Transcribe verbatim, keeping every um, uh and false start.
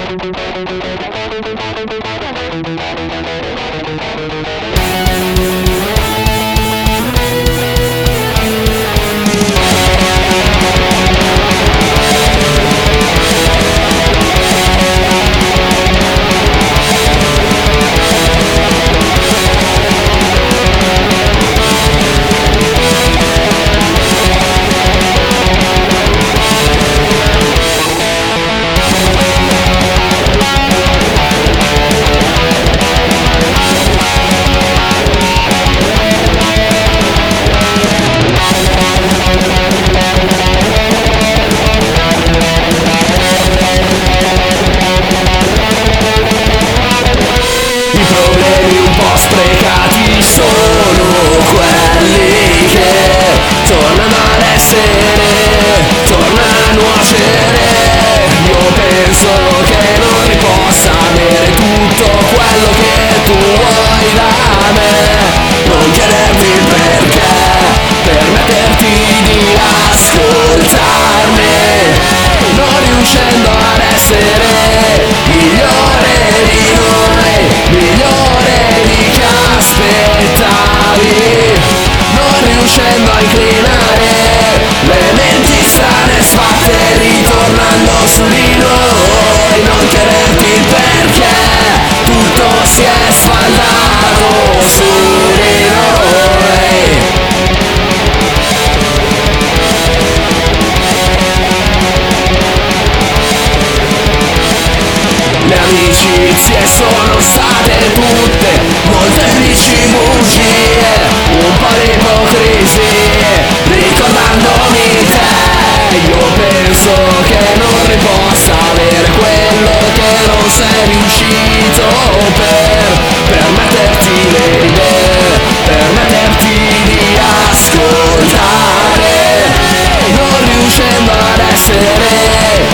Sprecati sono quelli che tornano ad essere, tornano a nuocere. Io penso che non si possa avere tutto quello che tu vuoi da me. Non chiederti il perché, permetterti di ascoltarmi, non riuscendo ad essere migliore di noi, migliore di chi aspettavi, non riuscendo a inclinare le menti strane sfatte, ritornando su di noi. Non chiederti il perché, tutto si è sfaldato su di noi. Le amicizie sono state tutte molteplici bugie, un po' di ipocrisie, ricordandomi te. Io penso che non si possa avere quello che non sei riuscito, per permetterti le idee, permetterti di ascoltare, non riuscendo ad essere